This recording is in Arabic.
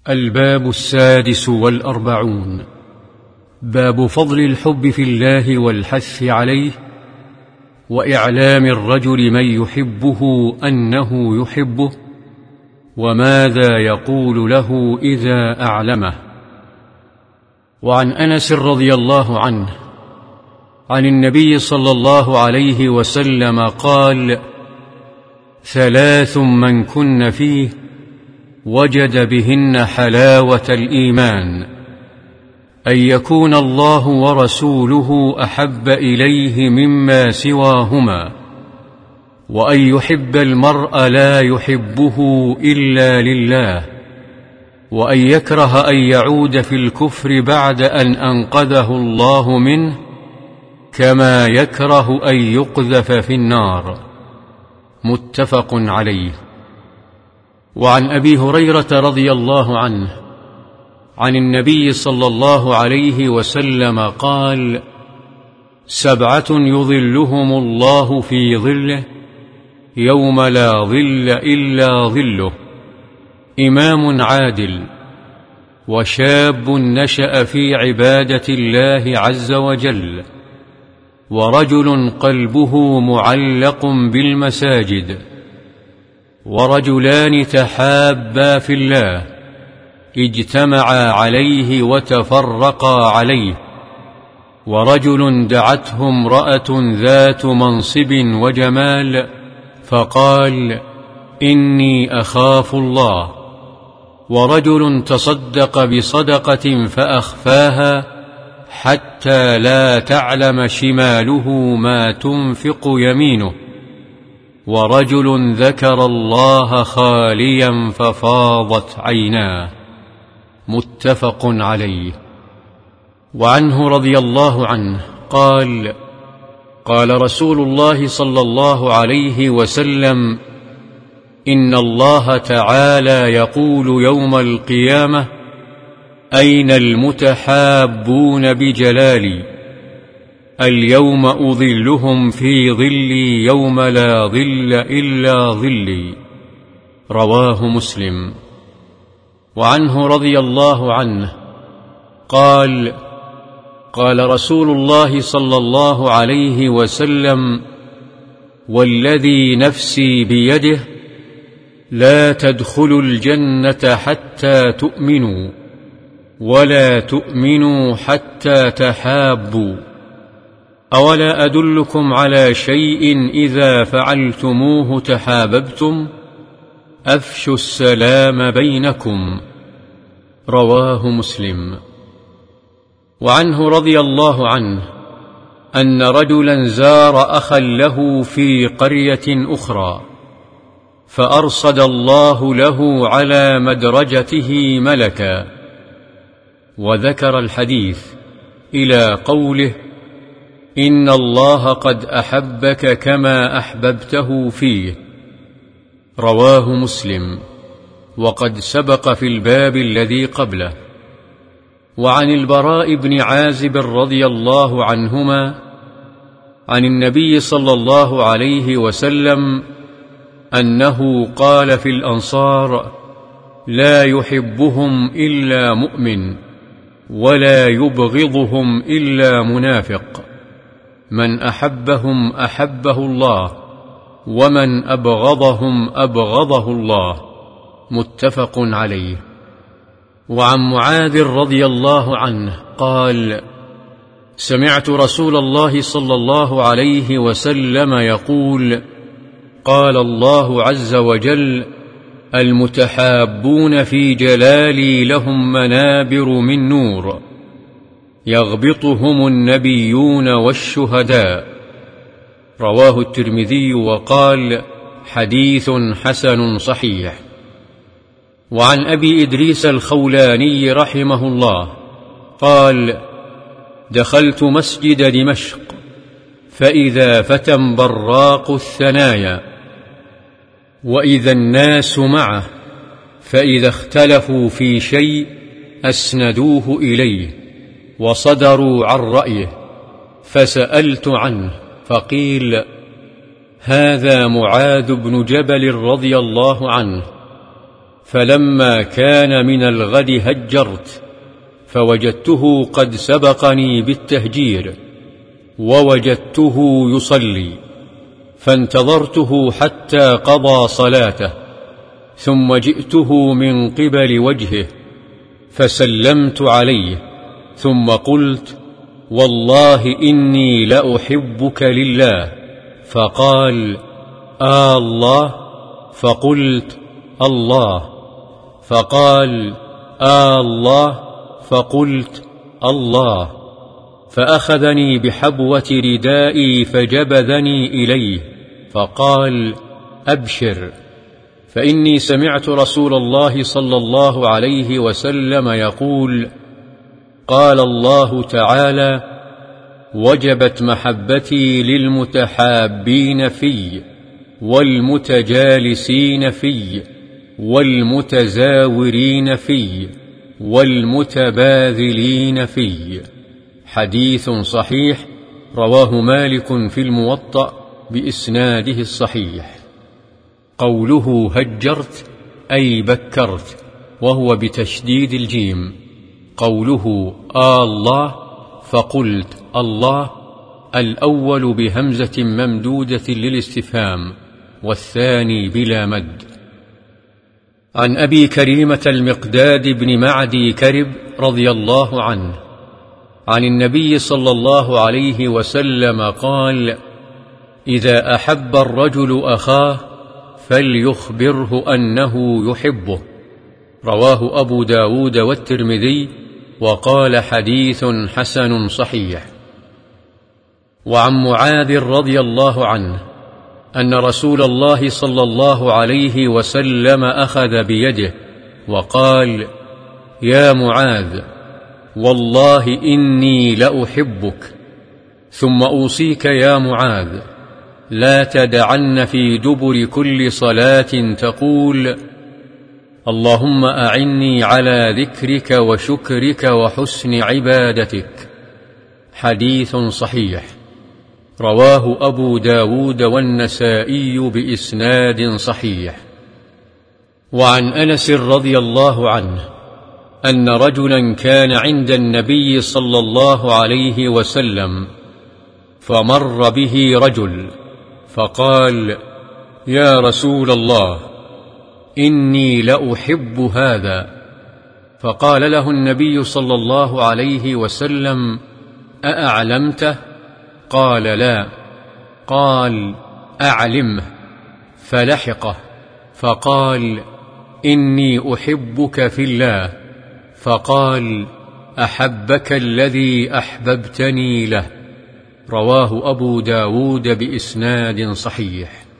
الباب 46. باب فضل الحب في الله والحث عليه، وإعلام الرجل من يحبه أنه يحبه، وماذا يقول له إذا أعلمه. وعن أنس رضي الله عنه عن النبي صلى الله عليه وسلم قال: 3 من كن فيه وجد بهن حلاوة الإيمان: أن يكون الله ورسوله أحب إليه مما سواهما، وأن يحب المرء لا يحبه إلا لله، وأن يكره أن يعود في الكفر بعد أن أنقذه الله منه، كما يكره أن يقذف في النار. متفق عليه. وعن أبي هريرة رضي الله عنه عن النبي صلى الله عليه وسلم قال: 7 يظلهم الله في ظله يوم لا ظل إلا ظله: إمام عادل، وشاب نشأ في عبادة الله عز وجل، ورجل قلبه معلق بالمساجد، ورجلان تحابا في الله اجتمعا عليه وتفرقا عليه، ورجل دعته امرأة ذات منصب وجمال فقال: إني أخاف الله، ورجل تصدق بصدقة فأخفاها حتى لا تعلم شماله ما تنفق يمينه، ورجل ذكر الله خاليا ففاضت عيناه. متفق عليه. وعنه رضي الله عنه قال: قال رسول الله صلى الله عليه وسلم: إن الله تعالى يقول يوم القيامة: أين المتحابون بجلالي؟ اليوم أظلهم في ظلي يوم لا ظل إلا ظلي. رواه مسلم. وعنه رضي الله عنه قال: قال رسول الله صلى الله عليه وسلم: والذي نفسي بيده لا تدخلوا الجنة حتى تؤمنوا، ولا تؤمنوا حتى تحابوا. أولا أدلكم على شيء إذا فعلتموه تحاببتم؟ أفشوا السلام بينكم. رواه مسلم. وعنه رضي الله عنه أن رجلا زار أخا له في قرية أخرى، فأرصد الله له على مدرجته ملكا، وذكر الحديث إلى قوله: إن الله قد أحبك كما أحببته فيه. رواه مسلم، وقد سبق في الباب الذي قبله. وعن البراء بن عازب رضي الله عنهما عن النبي صلى الله عليه وسلم أنه قال في الأنصار: لا يحبهم إلا مؤمن، ولا يبغضهم إلا منافق، من أحبهم أحبه الله، ومن أبغضهم أبغضه الله. متفق عليه. وعن معاذ رضي الله عنه قال: سمعت رسول الله صلى الله عليه وسلم يقول: قال الله عز وجل: المتحابون في جلالي لهم منابر من نور، يغبطهم النبيون والشهداء. رواه الترمذي وقال: حديث حسن صحيح. وعن أبي إدريس الخولاني رحمه الله قال: دخلت مسجد دمشق، فإذا فتى براق الثنايا، وإذا الناس معه، فإذا اختلفوا في شيء أسندوه إليه وصدروا عن رأيه، فسألت عنه فقيل: هذا معاذ بن جبل رضي الله عنه. فلما كان من الغد هجرت، فوجدته قد سبقني بالتهجير، ووجدته يصلي، فانتظرته حتى قضى صلاته، ثم جئته من قبل وجهه فسلمت عليه، ثم قلت: والله إني لأحبك لله. فقال: الله؟ فقلت: الله. فقال: الله؟ فقلت: الله. فأخذني بحبوة ردائي فجبذني إليه، فقال: أبشر، فإني سمعت رسول الله صلى الله عليه وسلم يقول: قال الله تعالى: وجبت محبتي للمتحابين في، والمتجالسين في، والمتزاورين في، والمتباذلين في. حديث صحيح رواه مالك في الموطأ بإسناده الصحيح. قوله هجرت أي بكرت، وهو بتشديد الجيم. قوله الله فقلت الله، الأول بهمزة ممدودة للاستفهام، والثاني بلا مد. عن أبي كريمة المقداد بن معدي كرب رضي الله عنه عن النبي صلى الله عليه وسلم قال: إذا أحب الرجل أخاه فليخبره أنه يحبه. رواه أبو داود والترمذي، وقال: حديث حسن صحيح. وعن معاذ رضي الله عنه أن رسول الله صلى الله عليه وسلم أخذ بيده وقال: يا معاذ، والله إني لأحبك، ثم أوصيك يا معاذ لا تدعن في دبر كل صلاة تقول: اللهم أعني على ذكرك وشكرك وحسن عبادتك. حديث صحيح رواه أبو داود والنسائي بإسناد صحيح. وعن أنس رضي الله عنه أن رجلا كان عند النبي صلى الله عليه وسلم، فمر به رجل فقال: يا رسول الله، إني لأحب هذا. فقال له النبي صلى الله عليه وسلم: أأعلمته؟ قال: لا. قال: أعلمه. فلحقه فقال: إني أحبك في الله. فقال: أحبك الذي أحببتني له. رواه أبو داود بإسناد صحيح.